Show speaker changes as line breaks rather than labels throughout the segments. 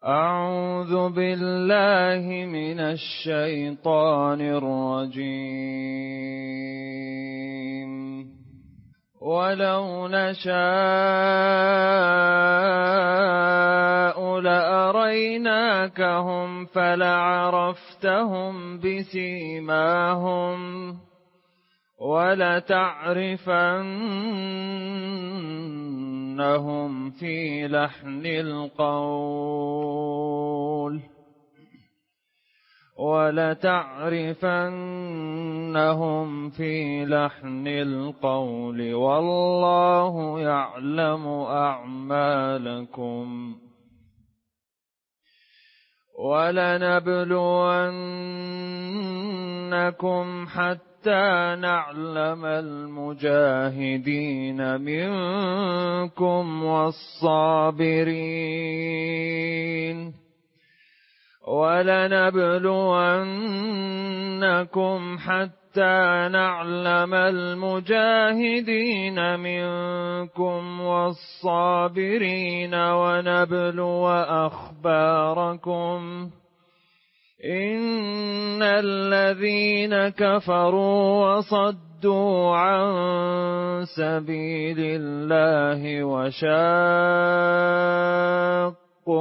أعوذ بالله من الشيطان الرجيم. ولو نشاء لأريناكهم فلعرفتهم بسيماهم ولتعرفنهم في لحن القول والله يعلم أعمالكم. ولنبلونكم حتى نعلم المجاهدين منكم والصابرين ونبلو أخباركم. إن الذين كفروا وصدوا عن سبيل الله وشاقوا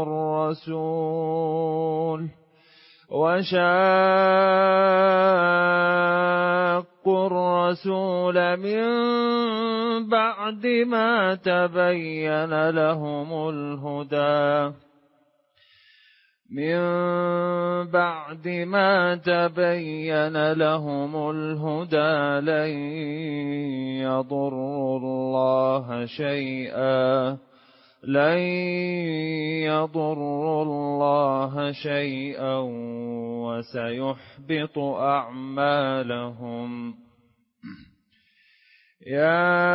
الرسول من بعد ما تبين لهم الهدى لن يضروا الله شيئا وسيحبط أعمالهم. يا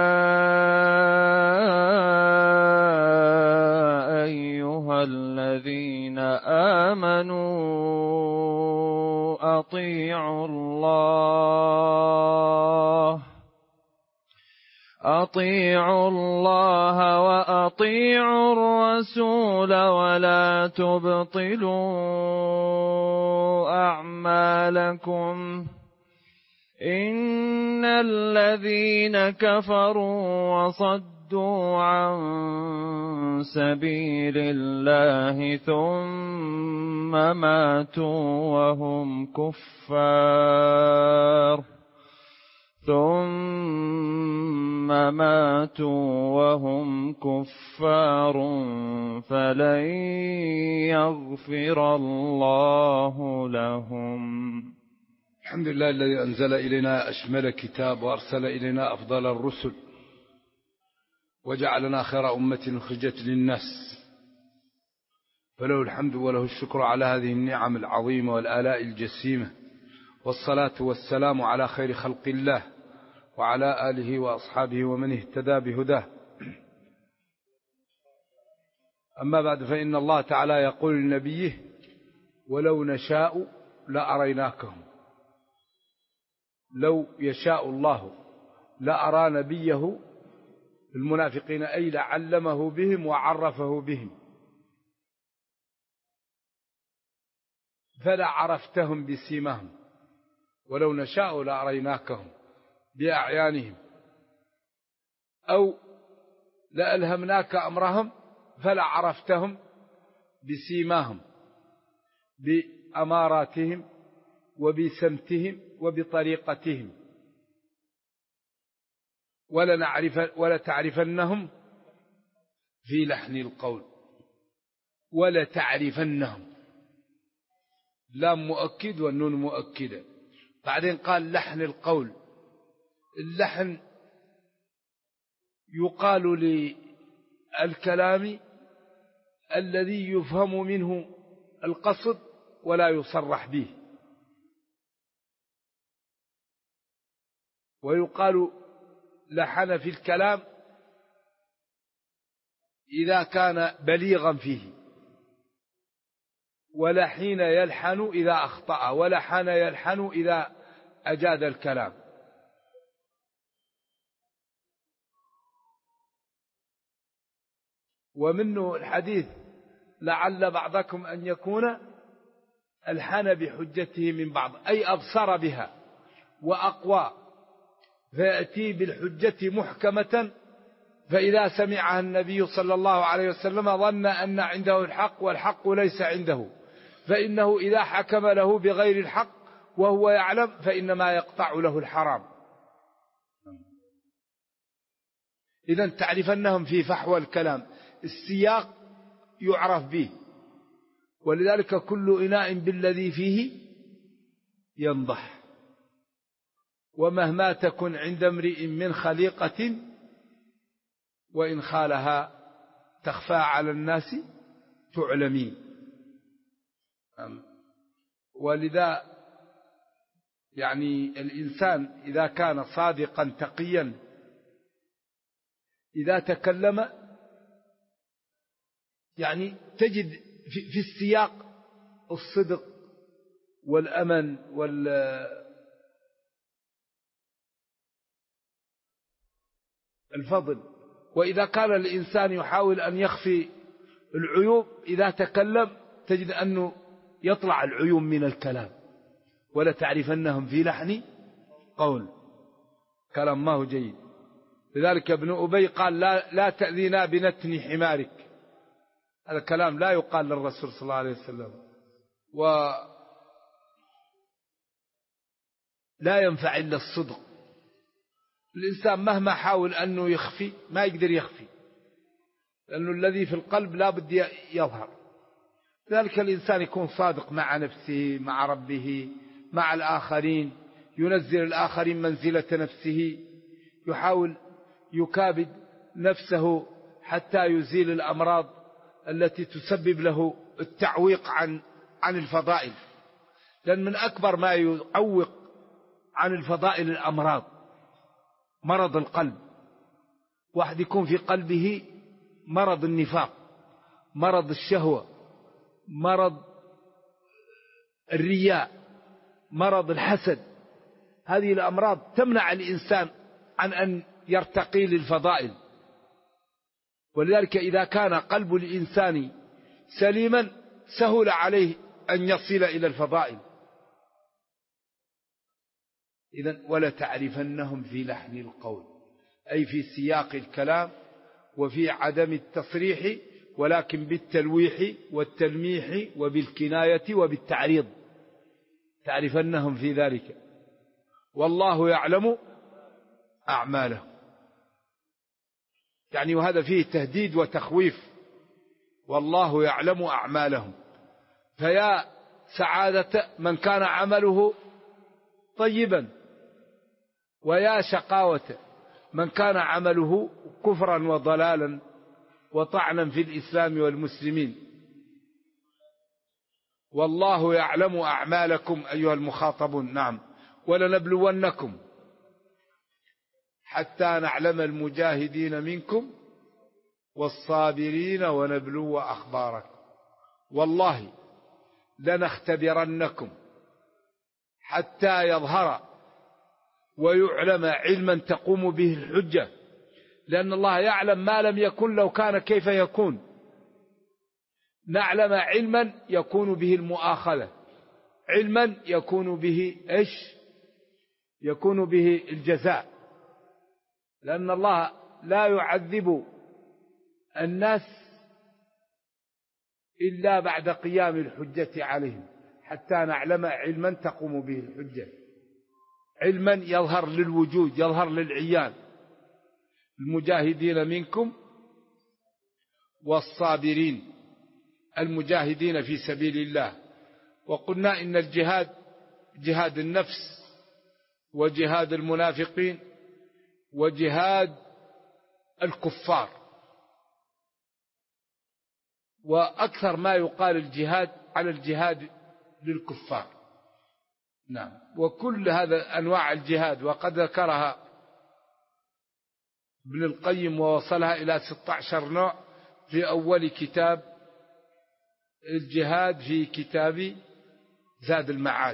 أيها الذين آمنوا أطيعوا الله وأطيعوا الرسول ولا تبطلوا أعمالكم. إن الذين كفروا وصدوا عن سبيل الله ثم ماتوا وهم كفار فلن يغفر الله لهم.
الحمد لله الذي أنزل إلينا أشمل كتاب وأرسل إلينا أفضل الرسل وجعلنا خير أمة أخرجت للناس، فله الحمد وله الشكر على هذه النعم العظيمة والآلاء الجسيمة، والصلاة والسلام على خير خلق الله وعلى آله وأصحابه ومن اهتدى بهداه. أما بعد، فإن الله تعالى يقول لنبيه: ولو نشاء لأريناكهم. لو يشاء الله لأرى نبيه المنافقين، أي لعلمه بهم وعرفه بهم، فلا عرفتهم بسيماهم. ولو نشاء لأريناكهم بأعيانهم، أو لألهمناك أمرهم فلا عرفتهم بسيماهم، بأماراتهم وبسمتهم وبطريقتهم. ولتعرفنهم في لحن القول. ولتعرفنهم، لام مؤكد والنون مؤكدة. بعدين قال لحن القول. اللحن يقال للكلام الذي يفهم منه القصد ولا يصرح به، ويقال لحن في الكلام إذا كان بليغا فيه، ولحين يلحن إذا أخطأ، ولحن يلحن إذا أجاد الكلام. ومنه الحديث لعل بعضكم أن يكون ألحن بحجته من بعض، أي أبصر بها وأقوى، فيأتي بالحجة محكمة، فإذا سمعها النبي صلى الله عليه وسلم ظن أن عنده الحق والحق ليس عنده، فإنه إذا حكم له بغير الحق وهو يعلم فإنما يقطع له الحرام. إذن تعرفنهم في فحوى الكلام، السياق يعرف به، ولذلك كل إناء بالذي فيه ينضح، ومهما تكن عند امرئ من خليقة وإن خالها تخفى على الناس تعلمين. ولذا يعني الإنسان إذا كان صادقا تقيا إذا تكلم يعني تجد في السياق الصدق والأمن والفضل. وإذا كان الإنسان يحاول أن يخفي العيوب إذا تكلم تجد أنه يطلع العيوب من الكلام. ولا تعرفنهم في لحن قول، كلام ما هو جيد. لذلك ابن أبي قال لا تأذينا بنتن حمارك، هذا الكلام لا يقال للرسول صلى الله عليه وسلم، ولا ينفع إلا الصدق. الإنسان مهما حاول أنه يخفي ما يقدر يخفي، لأنه الذي في القلب لا بد يظهر. ذلك الإنسان يكون صادق مع نفسه مع ربه مع الآخرين، ينزل الآخرين منزلة نفسه، يحاول يكابد نفسه حتى يزيل الأمراض التي تسبب له التعويق عن الفضائل، لأن من أكبر ما يعوق عن الفضائل الأمراض، مرض القلب. واحد يكون في قلبه مرض النفاق، مرض الشهوة، مرض الرياء، مرض الحسد، هذه الأمراض تمنع الإنسان عن أن يرتقي للفضائل. ولذلك إذا كان قلب الإنسان سليما سهل عليه أن يصل إلى الفضائل. إذن ولا تعرفنهم في لحن القول، أي في سياق الكلام وفي عدم التصريح، ولكن بالتلويح والتلميح وبالكناية وبالتعريض، تعرفنهم في ذلك. والله يعلم أعمالهم، يعني وهذا فيه تهديد وتخويف، والله يعلم أعمالهم. فيا سعادة من كان عمله طيبا، ويا شقاوة من كان عمله كفرا وضلالا وطعنا في الإسلام والمسلمين. والله يعلم أعمالكم أيها المخاطبون. نعم. ولنبلونكم حتى نعلم المجاهدين منكم والصابرين ونبلو أخباركم. والله لنختبرنكم حتى يظهر ويعلم علما تقوم به الحجة، لأن الله يعلم ما لم يكن لو كان كيف يكون. نعلم علما يكون به المؤاخذة، علما يكون به إيش؟ يكون به الجزاء، لأن الله لا يعذب الناس إلا بعد قيام الحجة عليهم، حتى نعلم علما تقوم به الحجة، علما يظهر للوجود يظهر للعيان. المجاهدين منكم والصابرين، المجاهدين في سبيل الله. وقلنا إن الجهاد جهاد النفس وجهاد المنافقين وجهاد الكفار، وأكثر ما يقال الجهاد على الجهاد للكفار. نعم. وكل هذا أنواع الجهاد وقد ذكرها ابن القيم ووصلها إلى 16 نوع في أول كتاب الجهاد في كتاب زاد المعاد،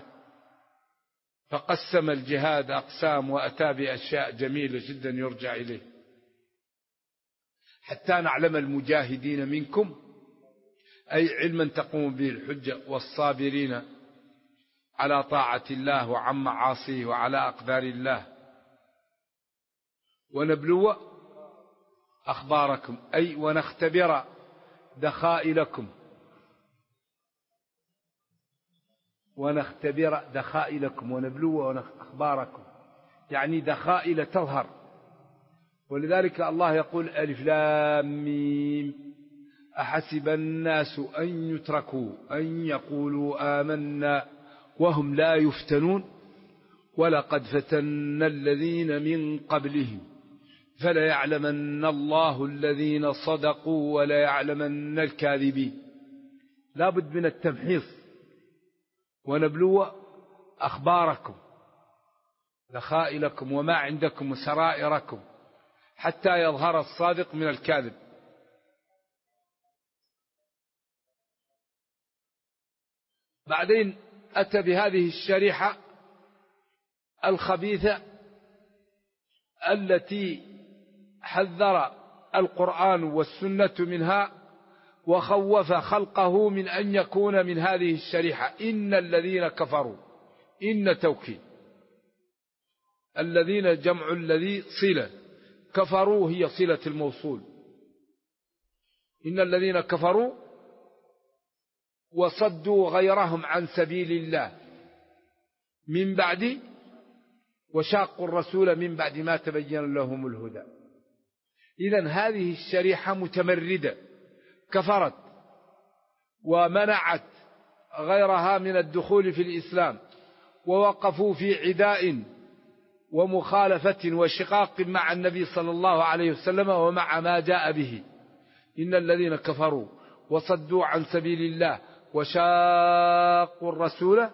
فقسم الجهاد أقسام وأتى بأشياء جميلة جدا يرجع إليه. حتى نعلم المجاهدين منكم، أي علما تقوم به الحجة، والصابرين على طاعة الله وعن معاصيه وعلى أقدار الله. ونبلو أخباركم أي ونختبر دخائلكم، ونختبر دخائلكم ونبلو أخباركم، يعني دخائل تظهر. ولذلك الله يقول ألف لام ميم أحسب الناس أن يتركوا أن يقولوا آمنا وهم لا يفتنون ولقد فتنا الذين من قبلهم فليعلمن الله الذين صدقوا وليعلمن الكاذبين. لا بد من التمحيص. ونبلو أخباركم دخائلكم وما عندكم وسرائركم حتى يظهر الصادق من الكاذب. بعدين أتى بهذه الشريحة الخبيثة التي حذر القرآن والسنة منها وخوف خلقه من أن يكون من هذه الشريحة. إن الذين كفروا، إن توكيد، الذين جمع الذي صلة، كفروا هي صلة الموصول. إن الذين كفروا وصدوا غيرهم عن سبيل الله من بعد وشاقوا الرسول من بعد ما تبين لهم الهدى. إذن هذه الشريحة متمردة، كفرت ومنعت غيرها من الدخول في الإسلام، ووقفوا في عداء ومخالفة وشقاق مع النبي صلى الله عليه وسلم ومع ما جاء به. إن الذين كفروا وصدوا عن سبيل الله وشاقوا الرسول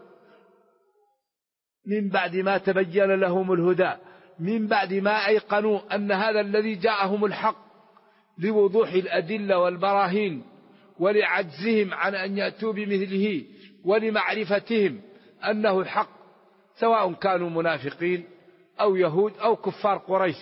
من بعد ما تبين لهم الهدى، من بعد ما أيقنوا أن هذا الذي جاءهم الحق لوضوح الأدلة والبراهين ولعجزهم عن أن يأتوا بمثله ولمعرفتهم أنه الحق، سواء كانوا منافقين أو يهود أو كفار قريش.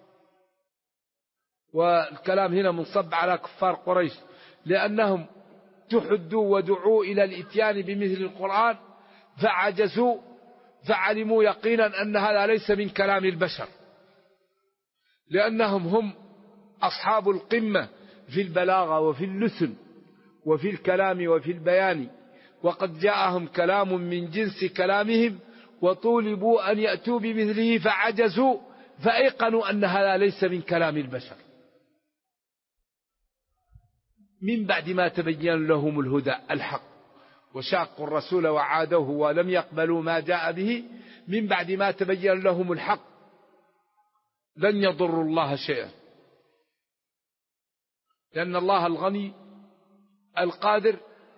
والكلام هنا منصب على كفار قريش لأنهم تحدوا ودعوا إلى الإتيان بمثل القرآن فعجزوا، فعلموا يقينا أن هذا ليس من كلام البشر، لأنهم هم أصحاب القمة في البلاغة وفي اللسن وفي الكلام وفي البيان، وقد جاءهم كلام من جنس كلامهم وطولبوا أن يأتوا بمثله فعجزوا، فأيقنوا أن هذا ليس من كلام البشر. من بعد ما تبين لهم الهدى الحق وشاقوا الرسول وعادوه ولم يقبلوا ما جاء به، من بعد ما تبين لهم الحق لن يضروا الله شيئا، لأن الله الغني القادر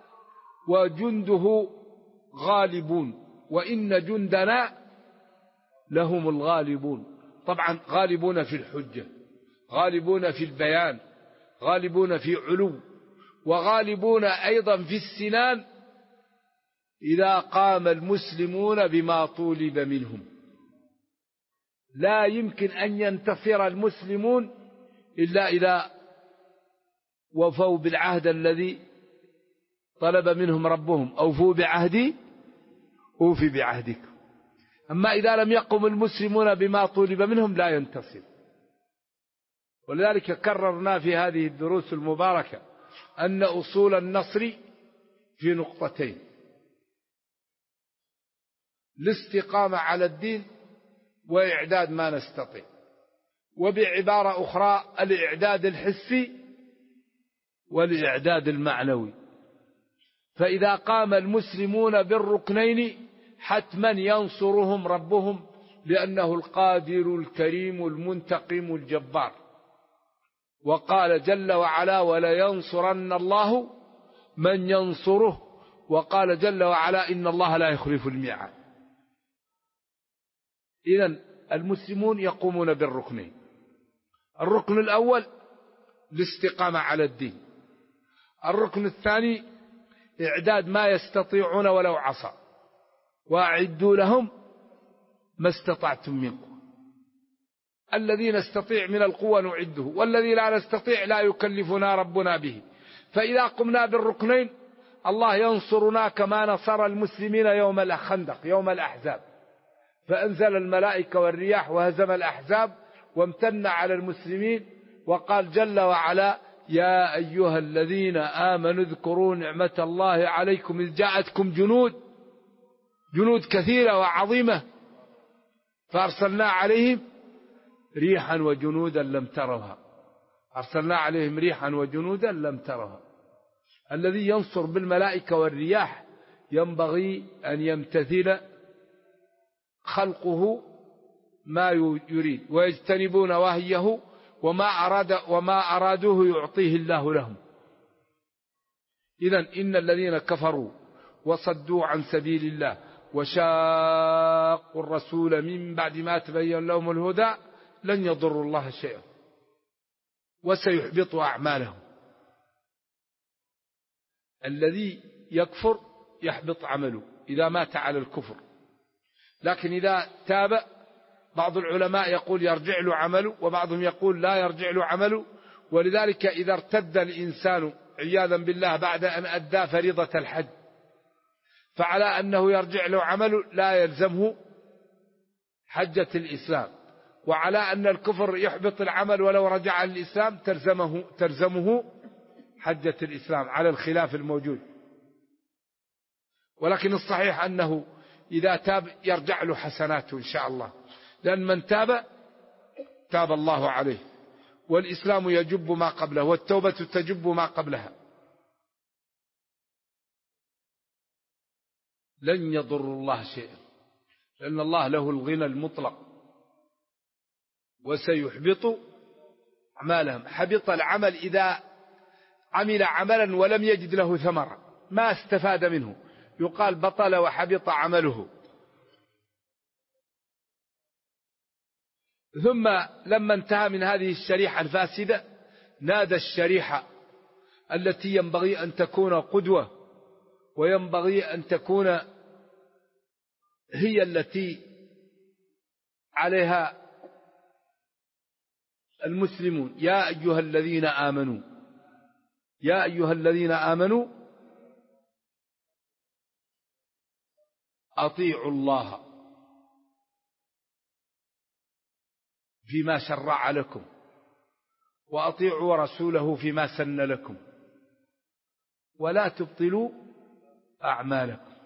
وجنده غالبون، وإن جندنا لهم الغالبون. طبعا غالبون في الحجة، غالبون في البيان، غالبون في علو، وغالبون أيضا في السنان إذا قام المسلمون بما طولب منهم. لا يمكن أن ينتصر المسلمون إلا إذا وفوا بالعهد الذي طلب منهم ربهم، أوفوا بعهدي أوفي بعهدكم. أما إذا لم يقم المسلمون بما طولب منهم لا ينتصر. ولذلك كررنا في هذه الدروس المباركة أن أصول النصر في نقطتين: الاستقامة على الدين وإعداد ما نستطيع، وبعبارة أخرى الإعداد الحسي والإعداد المعنوي. فإذا قام المسلمون بالركنين حتما ينصرهم ربهم، لأنه القادر الكريم المنتقم الجبار. وقال جل وعلا: ولينصرن الله من ينصره. وقال جل وعلا: إن الله لا يخلف الميعاد. إذن المسلمون يقومون بالركنين: الركن الأول الاستقامة على الدين، الركن الثاني إعداد ما يستطيعون ولو عصى، وأعدوا لهم ما استطعتم من قوة. الذي نستطيع من القوة نعده، والذي لا نستطيع لا يكلفنا ربنا به. فإذا قمنا بالركنين الله ينصرنا كما نصر المسلمين يوم الخندق يوم الأحزاب، فأنزل الملائكة والرياح وهزم الأحزاب وامتن على المسلمين، وقال جل وعلا: يا أيها الذين آمنوا اذكروا نعمة الله عليكم إذ جاءتكم جنود كثيرة وعظيمة فأرسلنا عليهم ريحا وجنودا لم تروها. أرسلنا عليهم ريحا وجنودا لم تروها. الذي ينصر بالملائكة والرياح ينبغي أن يمتثل خلقه ما يريد ويجتنبون وهيه وما أرادوه يعطيه الله لهم. إذن إن الذين كفروا وصدوا عن سبيل الله وشاقوا الرسول من بعد ما تبين لهم الهدى لن يضروا الله شيئا وسيحبط أعمالهم. الذي يكفر يحبط عمله إذا مات على الكفر، لكن إذا تاب بعض العلماء يقول يرجع له عمله، وبعضهم يقول لا يرجع له عمله. ولذلك إذا ارتد الإنسان عياذا بالله بعد أن أدى فريضة الحج فعلى أنه يرجع له عمله لا يلزمه حجة الإسلام، وعلى أن الكفر يحبط العمل ولو رجع للإسلام تلزمه حجة الإسلام على الخلاف الموجود. ولكن الصحيح أنه إذا تاب يرجع له حسناته إن شاء الله، لأن من تاب الله عليه، والإسلام يجب ما قبله والتوبة تجب ما قبلها. لن يضر الله شيئا لأن الله له الغنى المطلق وسيحبط أعمالهم. حبط العمل إذا عمل عملا ولم يجد له ثمرة ما استفاد منه، يقال بطل وحبط عمله. ثم لما انتهى من هذه الشريحة الفاسدة نادى الشريحة التي ينبغي أن تكون قدوة وينبغي أن تكون هي التي عليها المسلمون: يا أيها الذين آمنوا، يا أيها الذين آمنوا أطيعوا الله فيما شرع لكم وأطيعوا رسوله فيما سن لكم ولا تبطلوا أعمالكم.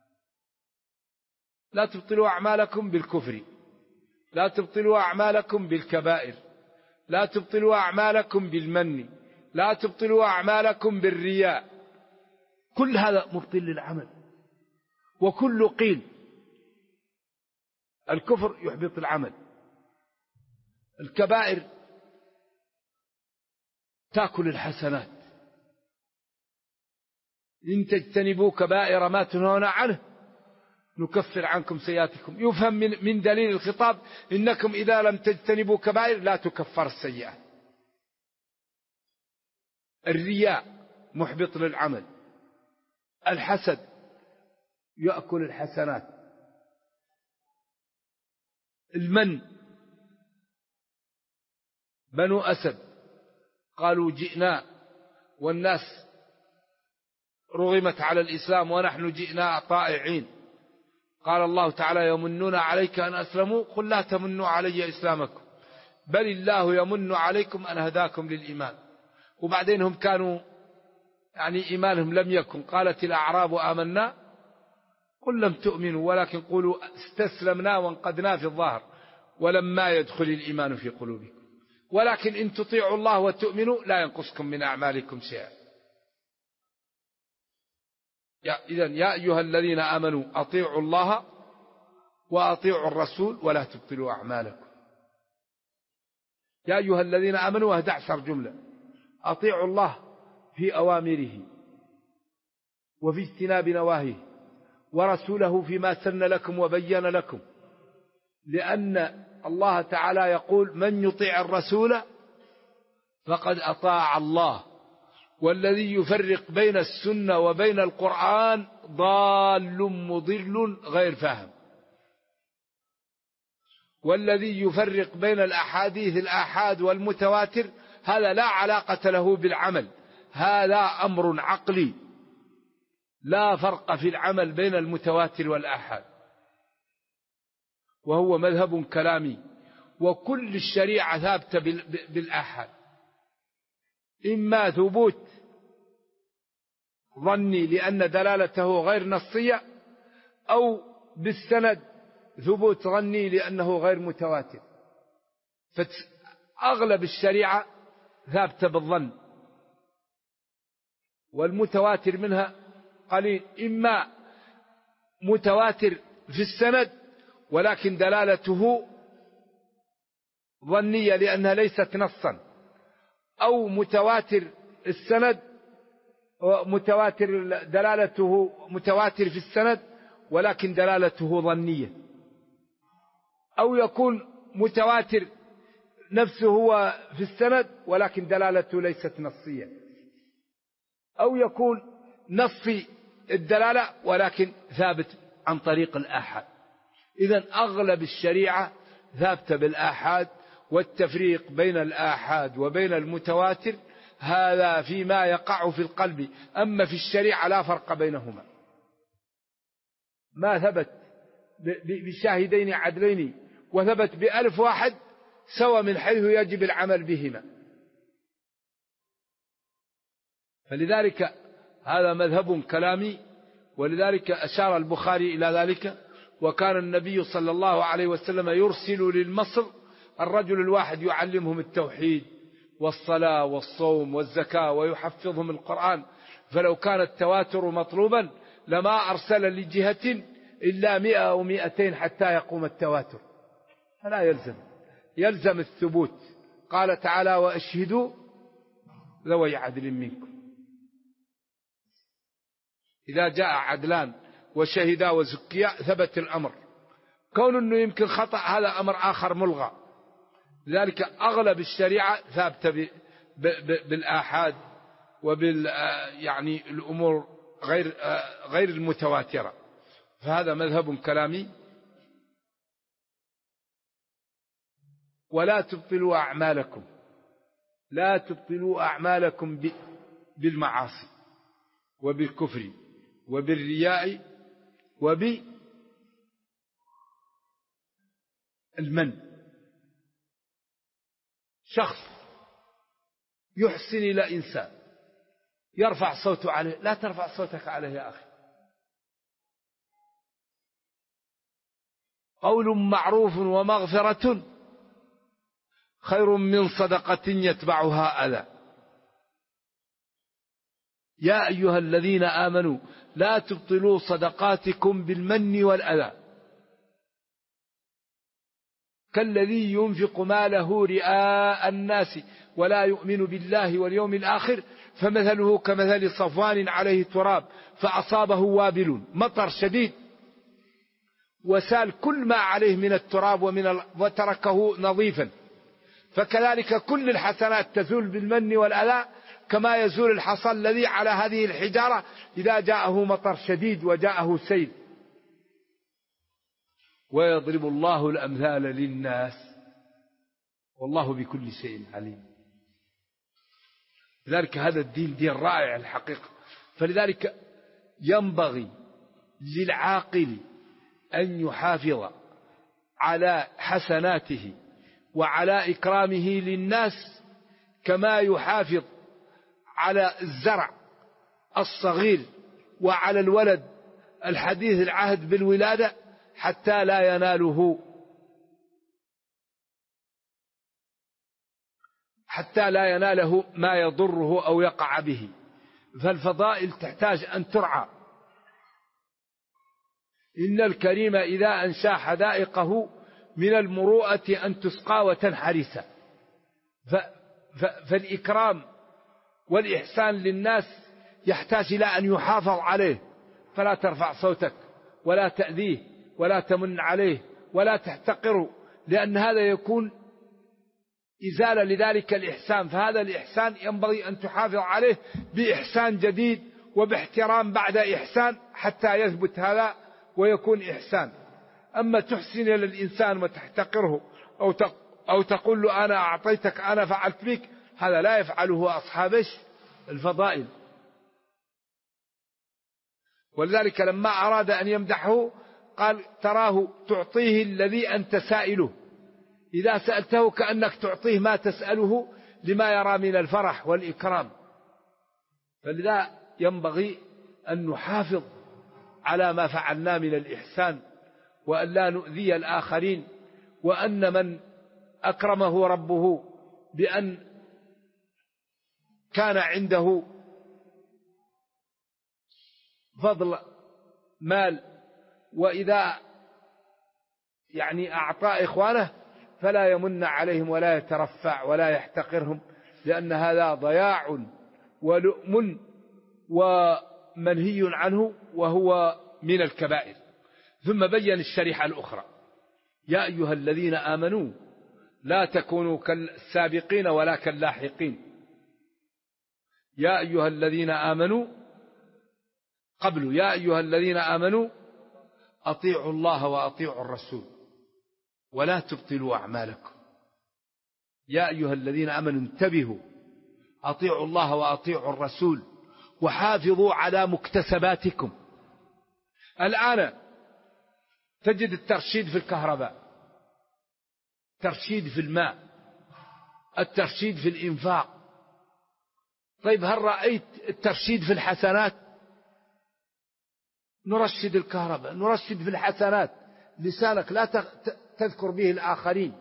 لا تبطلوا أعمالكم بالكفر، لا تبطلوا أعمالكم بالكبائر، لا تبطلوا أعمالكم بالمن، لا تبطلوا أعمالكم بالرياء. كل هذا مبطل للعمل وكل قيل. الكفر يحبط العمل، الكبائر تأكل الحسنات. إن تجتنبوا كبائر ما تنهون عنه نكفر عنكم سيئاتكم. يفهم من دليل الخطاب إنكم إذا لم تجتنبوا كبائر لا تكفر السيئات. الرياء محبط للعمل، الحسد يأكل الحسنات، المن. بنو أسد قالوا جئنا والناس رغمت على الإسلام ونحن جئنا طائعين، قال الله تعالى: يمنون عليك أن أسلموا قل لا تمنوا علي إسلامكم بل الله يمن عليكم أن هداكم للإيمان. وبعدين هم كانوا إيمانهم لم يكن. قالت الأعراب آمنا قل لم تؤمنوا ولكن قولوا استسلمنا وانقدنا في الظهر ولما يدخل الإيمان في قلوبكم ولكن إن تطيعوا الله وتؤمنوا لا ينقصكم من أعمالكم شيئا. إذن يا أيها الذين آمنوا أطيعوا الله وأطيعوا الرسول ولا تبطلوا أعمالكم. يا أيها الذين آمنوا 11 جملة. أطيعوا الله في أوامره وفي اجتناب نواهيه ورسوله فيما سن لكم وبين لكم، لأن الله تعالى يقول: من يطيع الرسول فقد أطاع الله، والذي يفرق بين السنة وبين القرآن ضال مضل غير فاهم، والذي يفرق بين الأحاديث الآحاد والمتواتر هذا لا علاقة له بالعمل، هذا أمر عقلي، لا فرق في العمل بين المتواتر والآحاد، وهو مذهب كلامي. وكل الشريعة ثابتة بالآحاد، إما ثبوت ظني لأن دلالته غير نصية، أو بالسند ثبوت ظني لأنه غير متواتر. فأغلب الشريعة ثابتة بالظن، والمتواتر منها قليل، إما متواتر في السند ولكن دلالته ظنية لأنها ليست نصا، أو متواتر السند متواتر دلالته متواتر في السند ولكن دلالته ظنية، أو يكون متواتر نفسه هو في السند ولكن دلالته ليست نصية، أو يكون نصي الدلالة ولكن ثابت عن طريق الآحاد. إذن أغلب الشريعة ثابتة بالآحاد، والتفريق بين الآحاد وبين المتواتر هذا فيما يقع في القلب، أما في الشريعة لا فرق بينهما. ما ثبت بشاهدين عدلين وثبت ب1000 واحد سوى من حيث يجب العمل بهما. فلذلك هذا مذهب كلامي، ولذلك أشار البخاري إلى ذلك. وكان النبي صلى الله عليه وسلم يرسل للمصر الرجل الواحد يعلمهم التوحيد والصلاة والصوم والزكاة ويحفظهم القرآن، فلو كان التواتر مطلوبا لما أرسل لجهة إلا 100 أو 200 حتى يقوم التواتر. فلا يلزم الثبوت. قال تعالى: وأشهدوا ذوي عدل منكم. إذا جاء عدلان وشهدا وزكيا ثبت الأمر. كون أنه يمكن خطأ هذا أمر آخر ملغى. لذلك أغلب الشريعة ثابتة بالآحاد يعني الأمور غير المتواترة. فهذا مذهب كلامي. ولا تبطلوا أعمالكم، لا تبطلوا أعمالكم بالمعاصي وبالكفر وبالرياء وبالمن. شخص يحسن إلى إنسان يرفع صوته عليه، لا ترفع صوتك عليه يا أخي. قول معروف ومغفرة خير من صدقة يتبعها أذى. يا أيها الذين آمنوا لا تبطلوا صدقاتكم بالمن والأذى كالذي ينفق ماله رئاء الناس ولا يؤمن بالله واليوم الآخر فمثله كمثل صفوان عليه تراب فأصابه وابل، مطر شديد وسال كل ما عليه من التراب وتركه نظيفا. فكذلك كل الحسنات تزول بالمن والأذى كما يزول الحصى الذي على هذه الحجارة إذا جاءه مطر شديد وجاءه سيل. ويضرب الله الأمثال للناس والله بكل شيء عليم. لذلك هذا الدين دين رائع الحقيقة. فلذلك ينبغي للعاقل أن يحافظ على حسناته وعلى إكرامه للناس كما يحافظ على الزرع الصغير وعلى الولد الحديث العهد بالولادة حتى لا يناله ما يضره أو يقع به. فالفضائل تحتاج أن ترعى. إن الكريم إذا أنشا حدائقه من المروءة أن تسقى وتنحرس. فالإكرام والإحسان للناس يحتاج إلى أن يحافظ عليه، فلا ترفع صوتك ولا تأذيه ولا تمن عليه ولا تحتقره، لأن هذا يكون إزالة لذلك الإحسان. فهذا الإحسان ينبغي أن تحافظ عليه بإحسان جديد وباحترام بعد إحسان حتى يثبت هذا ويكون إحسان. أما تحسن للإنسان وتحتقره أو تقول له أنا أعطيتك أنا فعلت بك، هذا لا يفعله الفضائل. ولذلك لما أراد أن يمدحه قال تراه تعطيه الذي أنت سائله، إذا سألته كأنك تعطيه ما تسأله لما يرى من الفرح والإكرام. فلذا ينبغي أن نحافظ على ما فعلنا من الإحسان، وأن لا نؤذي الآخرين، وأن من أكرمه ربه بأن كان عنده فضل مال وإذا أعطى إخوانه فلا يمن عليهم ولا يترفع ولا يحتقرهم، لأن هذا ضياع ولؤم ومنهي عنه وهو من الكبائر. ثم بين الشريحة الأخرى: يا أيها الذين آمنوا لا تكونوا كالسابقين ولا كاللاحقين. يا أيها الذين آمنوا قبل يا أيها الذين آمنوا أطيعوا الله وأطيعوا الرسول ولا تبطلوا أعمالكم. يا أيها الذين آمنوا انتبهوا، أطيعوا الله وأطيعوا الرسول وحافظوا على مكتسباتكم. الآن تجد الترشيد في الكهرباء، الترشيد في الماء، الترشيد في الإنفاق. طيب هل رأيت الترشيد في الحسنات؟ نرشد الكهرباء، نرشد في الحسنات. لسانك لا تذكر به الآخرين،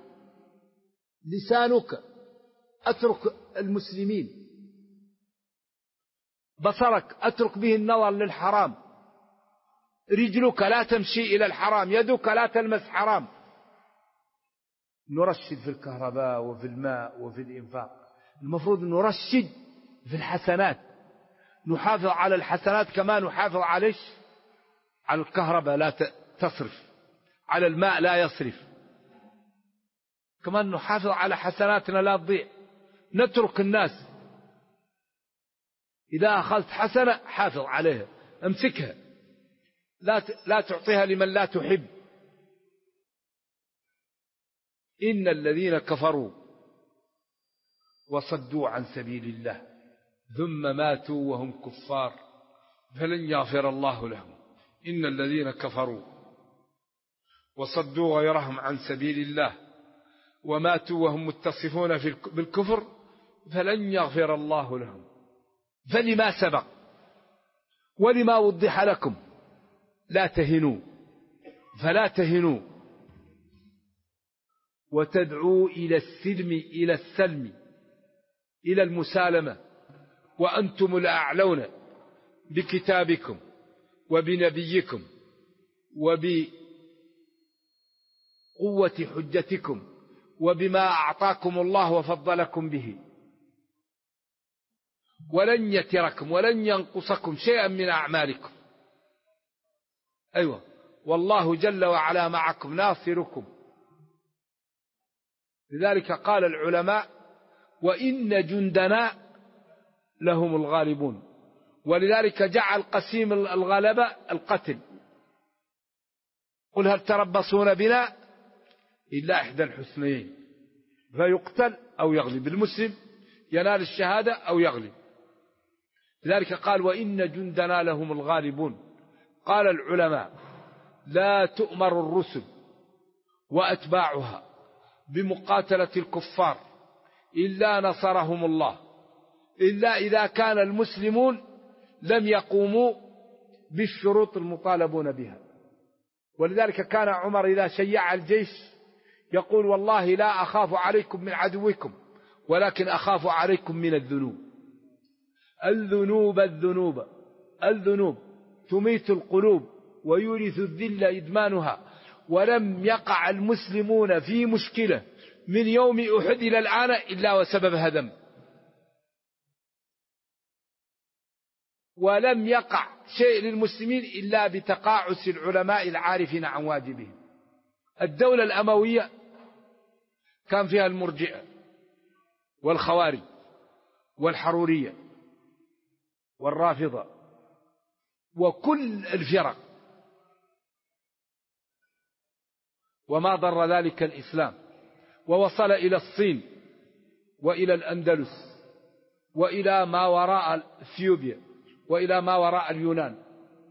لسانك أترك المسلمين، بصرك أترك به النظر للحرام، رجلك لا تمشي إلى الحرام، يدك لا تلمس حرام. نرشد في الكهرباء وفي الماء وفي الإنفاق. المفروض نرشد في الحسنات، نحافظ على الحسنات كما نحافظ على الكهرباء لا تصرف، على الماء لا يصرف، كمان نحافظ على حسناتنا لا تضيع. نترك الناس، إذا أخذت حسنة حافظ عليها، امسكها، لا تعطيها لمن لا تحب. إن الذين كفروا وصدوا عن سبيل الله ثم ماتوا وهم كفار فلن يغفر الله لهم. إن الذين كفروا وصدوا غيرهم عن سبيل الله وماتوا وهم متصفون بالكفر فلن يغفر الله لهم. فلما سبق ولما وضح لكم لا تهنوا، فلا تهنوا وتدعوا إلى السلم إلى المسالمة وأنتم الأعلون بكتابكم وبنبيكم وبقوة حجتكم وبما أعطاكم الله وفضلكم به، ولن يتركم ولن ينقصكم شيئا من أعمالكم. أيوة، والله جل وعلا معكم ناصركم. لذلك قال العلماء: وإن جندنا لهم الغالبون. ولذلك جعل قسيم الغلبة القتل. قل هل تربصون بنا إلا إحدى الحسنيين، فيقتل أو يغلب. المسلم ينال الشهادة أو يغلب. لذلك قال: وإن جندنا لهم الغالبون. قال العلماء: لا تؤمر الرسل وأتباعها بمقاتلة الكفار إلا نصرهم الله، إلا إذا كان المسلمون لم يقوموا بالشروط المطالبون بها. ولذلك كان عمر إذا شيع الجيش يقول: والله لا أخاف عليكم من عدوكم ولكن أخاف عليكم من الذنوب. الذنوب تميت القلوب ويورث الذل إدمانها. ولم يقع المسلمون في مشكلة من يوم أحد إلى الآن إلا وسببها ذنب، ولم يقع شيء للمسلمين إلا بتقاعس العلماء العارفين عن واجبهم. الدولة الأموية كان فيها المرجئة والخوارج والحرورية والرافضة وكل الفرق، وما ضر ذلك الإسلام، ووصل إلى الصين وإلى الأندلس وإلى ما وراء اثيوبيا وإلى ما وراء اليونان.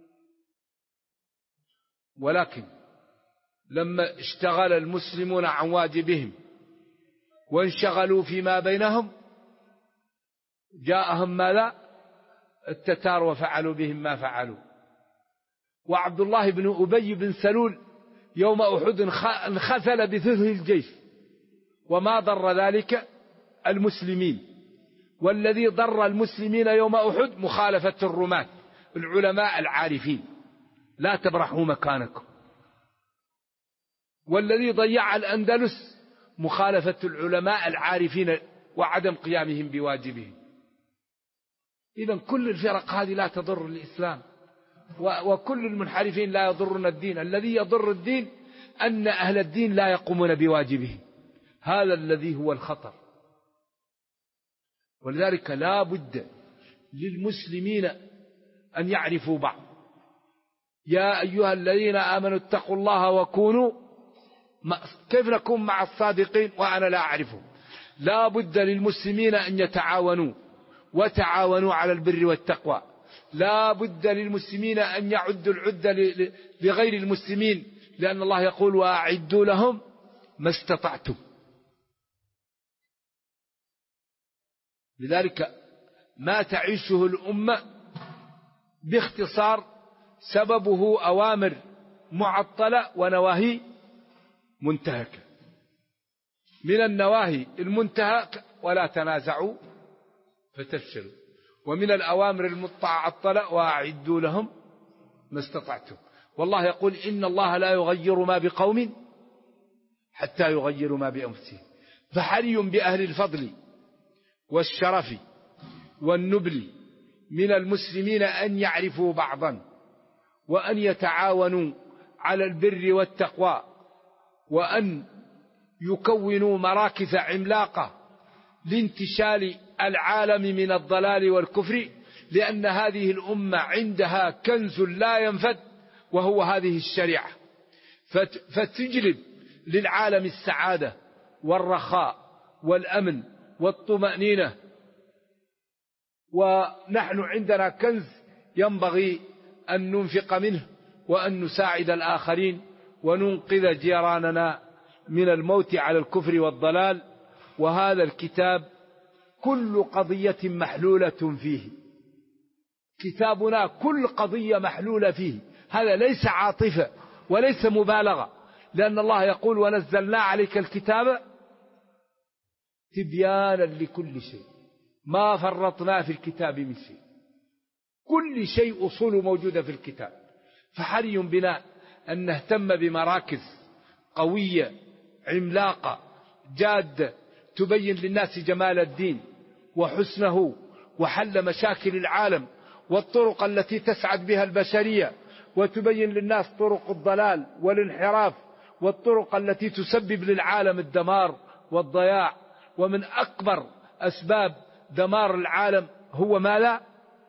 ولكن لما اشتغل المسلمون عن واجبهم وانشغلوا فيما بينهم جاءهم ماذا؟ التتار وفعلوا بهم ما فعلوا. وعبد الله بن أبي بن سلول يوم أحد انخذل بثلث الجيش وما ضر ذلك المسلمين. والذي ضر المسلمين يوم أحد مخالفة الرماة العلماء العارفين، لا تبرحوا مكانكم. والذي ضيع الأندلس مخالفة العلماء العارفين وعدم قيامهم بواجبهم. إذن كل الفرق هذه لا تضر الإسلام، وكل المنحرفين لا يضرون الدين. الذي يضر الدين أن أهل الدين لا يقومون بواجبهم، هذا الذي هو الخطر. ولذلك لا بد للمسلمين أن يعرفوا بعض. يا أيها الذين آمنوا اتقوا الله وكونوا، كيف نكون مع الصادقين وأنا لا أعرفه؟ لا بد للمسلمين أن يتعاونوا، وتعاونوا على البر والتقوى. لا بد للمسلمين أن يعدوا العدة لغير المسلمين، لأن الله يقول وأعدوا لهم ما استطعتم. لذلك ما تعيشه الأمة باختصار سببه أوامر معطلة ونواهي منتهكة. من النواهي المنتهك ولا تنازعوا فتفشلوا، ومن الأوامر المعطلة وأعدوا لهم ما استطعتم. والله يقول إن الله لا يغير ما بقوم حتى يغيروا ما بأنفسهم. فحري بأهل الفضل والشرف والنبل من المسلمين أن يعرفوا بعضا، وأن يتعاونوا على البر والتقوى، وأن يكونوا مراكز عملاقة لانتشال العالم من الضلال والكفر، لأن هذه الأمة عندها كنز لا ينفد وهو هذه الشريعة، فتجلب للعالم السعادة والرخاء والأمن والطمأنينة. ونحن عندنا كنز ينبغي أن ننفق منه وأن نساعد الآخرين وننقذ جيراننا من الموت على الكفر والضلال. وهذا الكتاب كل قضية محلولة فيه، كتابنا كل قضية محلولة فيه. هذا ليس عاطفة وليس مبالغة، لأن الله يقول ونزلنا عليك الكتاب تبيانا لكل شيء ما فرطنا في الكتاب من شيء. كل شيء أصول موجودة في الكتاب. فحري بنا أن نهتم بمراكز قوية عملاقة جادة تبين للناس جمال الدين وحسنه وحل مشاكل العالم والطرق التي تسعد بها البشرية، وتبين للناس طرق الضلال والانحراف والطرق التي تسبب للعالم الدمار والضياع. ومن أكبر أسباب دمار العالم هو ما لا؟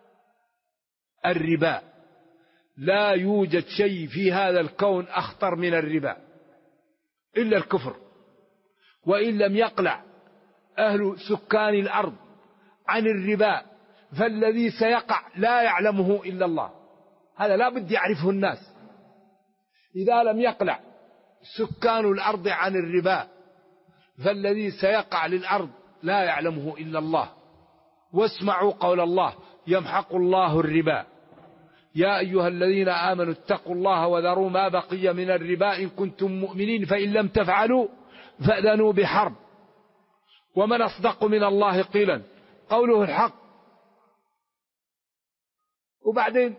الربا. لا يوجد شيء في هذا الكون أخطر من الربا إلا الكفر. وإن لم يقلع أهل سكان الأرض عن الربا فالذي سيقع لا يعلمه إلا الله. هذا لا بد يعرفه الناس. إذا لم يقلع سكان الأرض عن الربا فالذي سيقع للأرض لا يعلمه إلا الله. واسمعوا قول الله يمحق الله الربا. يا أيها الذين آمنوا اتقوا الله وذروا ما بقي من الربا إن كنتم مؤمنين فإن لم تفعلوا فأذنوا بحرب. ومن أصدق من الله قيلا، قوله الحق. وبعدين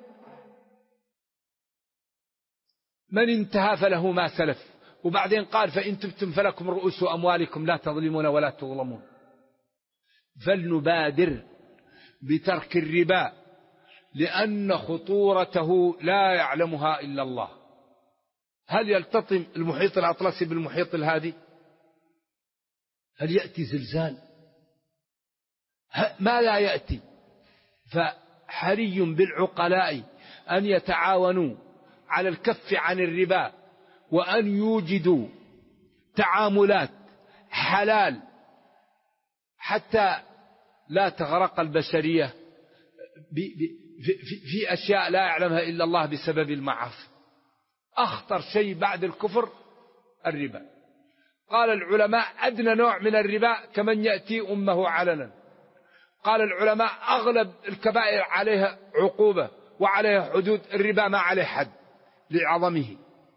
من انتهى فله ما سلف. وبعدين قال فإن تبتم فلكم رؤوس أموالكم لا تظلمون ولا تظلمون. فلنبادر بترك الربا لأن خطورته لا يعلمها إلا الله. هل يلتطم المحيط الأطلسي بالمحيط الهادي؟ هل يأتي زلزال؟ ما لا يأتي. فحري بالعقلاء أن يتعاونوا على الكف عن الربا، وأن يوجدوا تعاملات حلال حتى لا تغرق البشرية في أشياء لا يعلمها إلا الله بسبب المعاصي. أخطر شيء بعد الكفر الربا. قال العلماء أدنى نوع من الربا كمن يأتي أمه علنا. قال العلماء أغلب الكبائر عليها عقوبة وعليها حدود، الربا ما عليه حد لعظمه.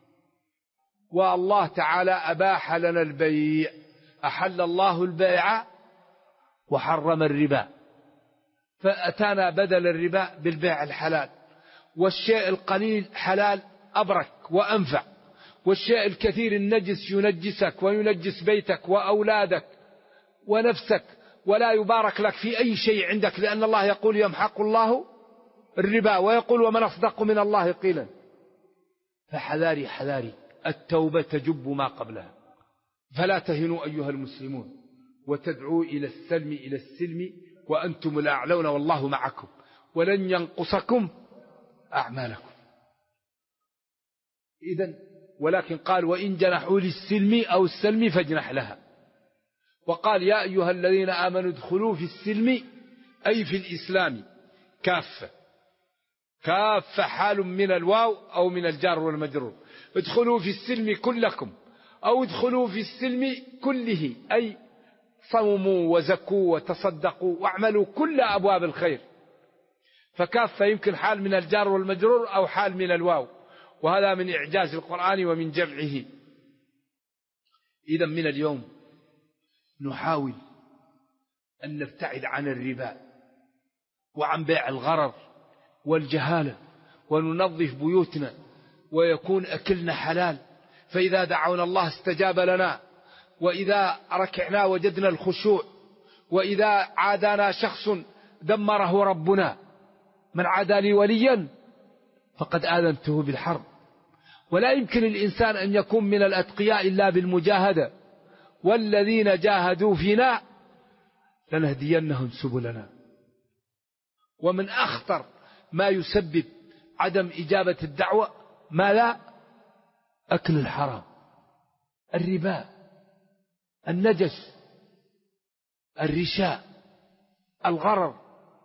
والله تعالى أباح لنا البيع، أحل الله البيع وحرم الربا، فأتانا بدل الربا بالبيع الحلال. والشيء القليل حلال أبرك وأنفع، والشيء الكثير النجس ينجسك وينجس بيتك وأولادك ونفسك، ولا يبارك لك في أي شيء عندك، لأن الله يقول يمحق الله الربا، ويقول ومن أصدق من الله قيلا. فحذاري حذاري، التوبة تجب ما قبلها. فلا تهنوا أيها المسلمون وتدعوا إلى السلم وأنتم الأعلون والله معكم ولن ينقصكم أعمالكم. إذن ولكن قال وإن جنحوا للسلم أو السلم فاجنح لها. وقال يا أيها الذين آمنوا ادخلوا في السلم أي في الإسلام كافة. كافة حال من الواو أو من الجار والمجرور. ادخلوا في السلم كلكم أو ادخلوا في السلم كله، أي صوموا وزكوا وتصدقوا واعملوا كل أبواب الخير. فكافة يمكن حال من الجار والمجرور أو حال من الواو، وهذا من إعجاز القرآن ومن جمعه. إذا من اليوم نحاول أن نبتعد عن الربا وعن بيع الغرر والجهالة، وننظف بيوتنا ويكون أكلنا حلال. فإذا دعونا الله استجاب لنا، وإذا ركعنا وجدنا الخشوع، وإذا عادانا شخص دمره ربنا. من عادى لي وليا فقد آذنته بالحرب. ولا يمكن الإنسان أن يكون من الأتقياء إلا بالمجاهدة. والذين جاهدوا فينا لنهدينهم سبلنا. ومن أخطر ما يسبب عدم إجابة الدعوة ما لا أكل الحرام، الربا، النجس، الرشاء، الغرر.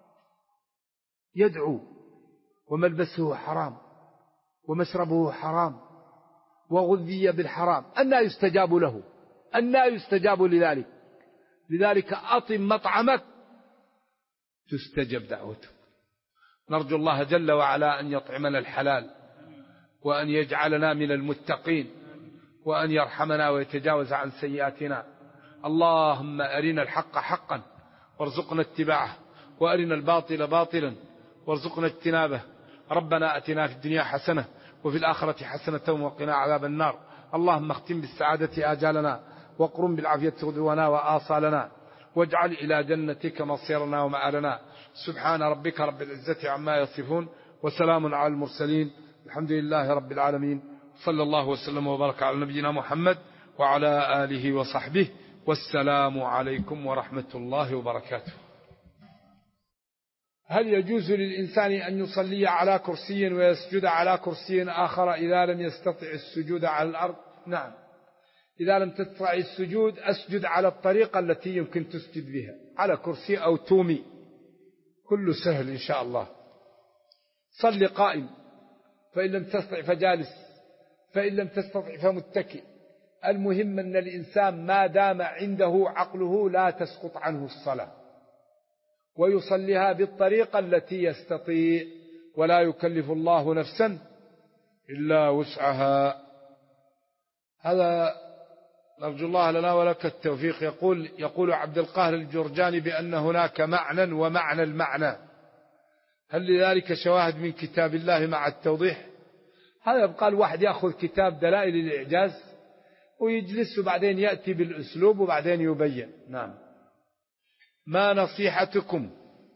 يدعو وملبسه حرام ومشربه حرام وغذي بالحرام، أنى يستجاب له؟ أنى يستجاب لذلك؟ لذلك أطم مطعمك تستجب دعوتك. نرجو الله جل وعلا أن يطعمنا الحلال، وأن يجعلنا من المتقين، وأن يرحمنا ويتجاوز عن سيئاتنا. اللهم أرنا الحق حقا وارزقنا اتباعه، وأرنا الباطل باطلا وارزقنا اجتنابه. ربنا أتنا في الدنيا حسنة وفي الآخرة حسنة وقنا عذاب النار. اللهم اختم بالسعادة آجالنا، وقرم بالعافية غدونا وآصالنا، واجعل إلى جنتك مصيرنا ومآلنا. سبحان ربك رب العزة عما يصفون، وسلام على المرسلين، الحمد لله رب العالمين. صلى الله وسلم وبارك على نبينا محمد وعلى آله وصحبه، والسلام عليكم ورحمة الله وبركاته. هل يجوز للإنسان أن يصلي على كرسي ويسجد على كرسي آخر إذا لم يستطع السجود على الأرض؟ نعم، إذا لم تستطع السجود أسجد على الطريقة التي يمكن تسجد بها، على كرسي أو تومي، كله سهل إن شاء الله. صل قائم، فإن لم تستطع فجالس، فإن لم تستطع فمتكئ. المهم أن الإنسان ما دام عنده عقله لا تسقط عنه الصلاة، ويصليها بالطريقة التي يستطيع، ولا يكلف الله نفسا إلا وسعها. هذا نرجو الله لنا ولك التوفيق. يقول عبد القاهر الجرجاني بأن هناك معنى ومعنى المعنى. هل لذلك شواهد من كتاب الله مع التوضيح؟ هذا يبقى الواحد يأخذ كتاب دلائل الإعجاز ويجلس، وبعدين يأتي بالأسلوب وبعدين يبين. نعم. ما نصيحتكم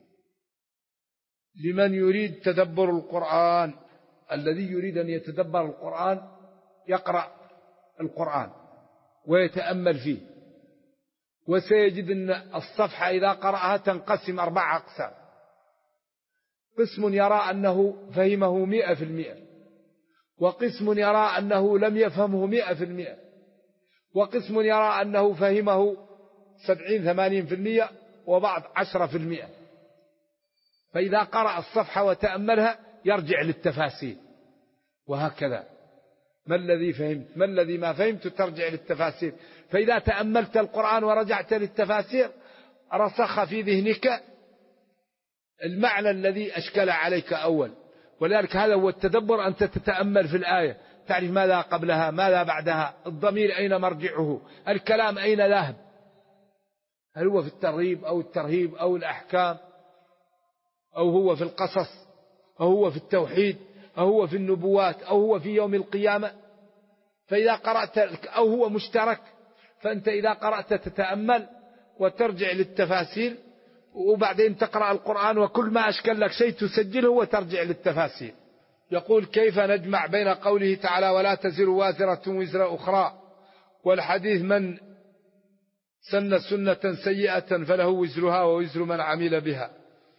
لمن يريد تدبر القرآن؟ الذي يريد أن يتدبر القرآن يقرأ القرآن ويتأمل فيه، وسيجد أن الصفحة إذا قرأها تنقسم 4 أقسام. قسم يرى أنه فهمه 100%، وقسم يرى أنه لم يفهمه 100%، وقسم يرى أنه فهمه 70-80%، وبعض 10%. فإذا قرأ الصفحة وتأملها يرجع للتفاسير، وهكذا. ما الذي فهمت، ما الذي ما فهمت، ترجع للتفاسير. فإذا تأملت القرآن ورجعت للتفاسير رسخ في ذهنك المعنى الذي أشكل عليك أول. ولذلك هذا هو التدبر، أنت تتأمل في الآية تعرف ماذا قبلها ماذا بعدها، الضمير أين مرجعه، الكلام أين ذاهب، هل هو في الترغيب أو الترهيب أو الأحكام، أو هو في القصص، أو هو في التوحيد، أو هو في النبوات، أو هو في يوم القيامة. فإذا قرأت، أو هو مشترك. فأنت إذا قرأت تتأمل وترجع للتفاسير، وبعدين تقرأ القرآن وكل ما أشكل لك شيء تسجله وترجع للتفاسير. يقول: كيف نجمع بين قوله تعالى ولا تزر وازرة وزر أخرى، والحديث من سن سنة سيئة فله وزرها ووزر من عمل بها؟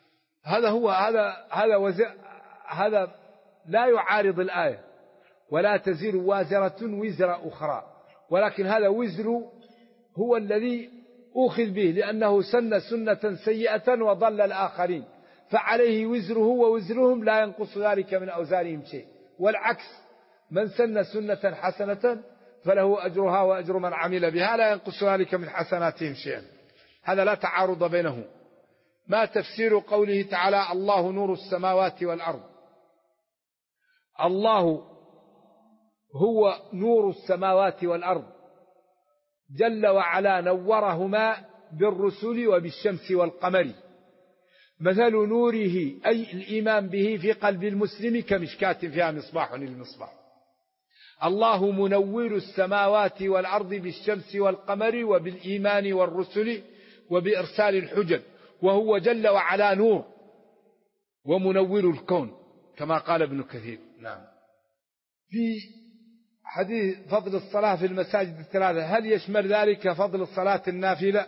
هذا لا يعارض الآية، ولا تزر وازرة وزر أخرى، ولكن هذا وزر هو الذي أخذ به لأنه سن سنة سيئة وضل الآخرين، فعليه وزره ووزرهم لا ينقص ذلك من أوزارهم شيء. والعكس، من سن سنة حسنة فله أجرها وأجر من عمل بها لا ينقص ذلك من حسناتهم شيئا. هذا لا تعارض بينه. ما تفسير قوله تعالى الله نور السماوات والأرض؟ الله هو نور السماوات والأرض جل وعلا، نورهما بالرسل وبالشمس والقمر. مثل نوره أي الإيمان به في قلب المسلم كمشكاة فيها مصباح للمصباح. الله منور السماوات والأرض بالشمس والقمر وبالإيمان والرسل وبإرسال الحجج، وهو جل وعلا نور ومنور الكون كما قال ابن كثير. نعم. في حديث فضل الصلاة في المساجد الثلاثة، هل يشمل ذلك فضل الصلاة النافلة؟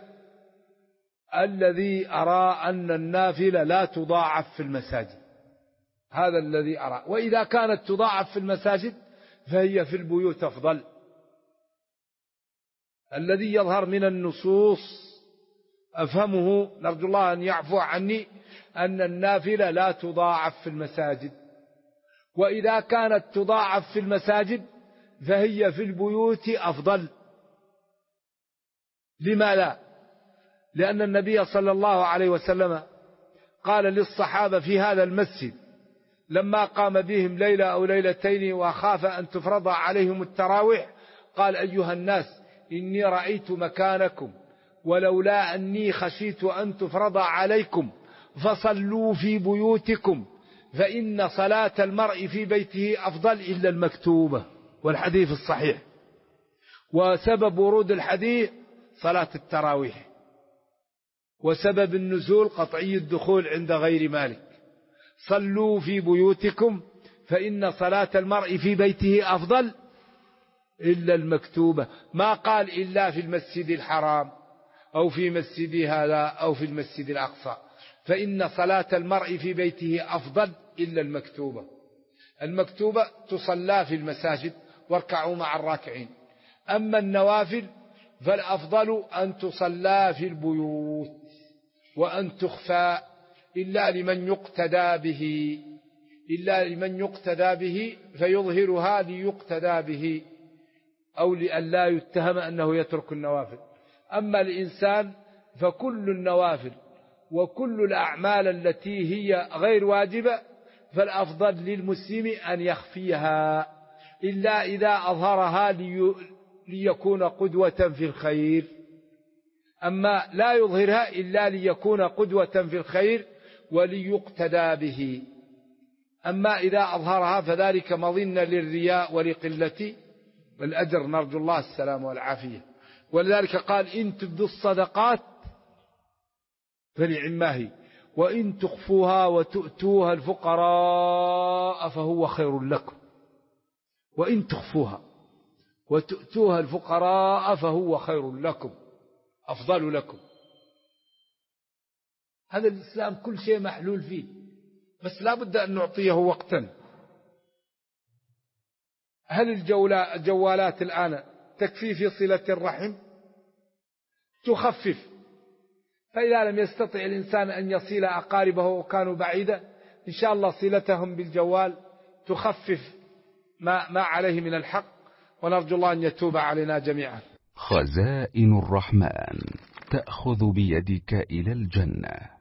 الذي أرى أن النافلة لا تضاعف في المساجد، هذا الذي أرى. وإذا كانت تضاعف في المساجد فهي في البيوت أفضل. الذي يظهر من النصوص أفهمه، نرجو الله أن يعفو عني، أن النافلة لا تضاعف في المساجد، وإذا كانت تضاعف في المساجد فهي في البيوت أفضل. لما لا؟ لأن النبي صلى الله عليه وسلم قال للصحابة في هذا المسجد لما قام بهم ليلة أو ليلتين وخاف أن تفرض عليهم التراويح، قال: أيها الناس إني رأيت مكانكم، ولولا أني خشيت أن تفرض عليكم فصلوا في بيوتكم، فإن صلاة المرء في بيته أفضل إلا المكتوبة. والحديث الصحيح. وسبب ورود الحديث صلاة التراويح، وسبب النزول قطعي الدخول عند غير مالك. صلوا في بيوتكم فإن صلاة المرء في بيته أفضل إلا المكتوبة. ما قال إلا في المسجد الحرام أو في مسجد هذا أو في المسجد الأقصى، فإن صلاة المرء في بيته أفضل إلا المكتوبة. المكتوبة تصلى في المساجد واركعوا مع الراكعين، أما النوافل فالأفضل أن تصلى في البيوت وأن تخفى إلا لمن يقتدى به فيظهرها ليقتدى به، أو لئلا يتهم أنه يترك النوافل. أما الإنسان فكل النوافل وكل الأعمال التي هي غير واجبة فالأفضل للمسلم أن يخفيها إلا إذا أظهرها ليكون قدوة في الخير، أما لا يظهرها إلا ليكون قدوة في الخير وليقتدى به. أما إذا أظهرها فذلك مظنة للرياء ولقلة الأجر، نرجو الله السلام والعافية. ولذلك قال: إن تبدوا الصدقات فنعماه وإن تخفوها وتؤتوها الفقراء فهو خير لكم. وإن تخفوها وتؤتوها الفقراء فهو خير لكم، أفضل لكم. هذا الإسلام كل شيء محلول فيه، بس لا بد أن نعطيه وقتا. هل الجوالات الآن تكفي في صلة الرحم؟ تخفف، فإذا لم يستطع الإنسان أن يصل أقاربه وكانوا بعيدا، إن شاء الله صلتهم بالجوال تخفف ما عليه من الحق، ونرجو الله أن يتوب علينا جميعا.
خزائن الرحمن تأخذ بيدك إلى الجنة.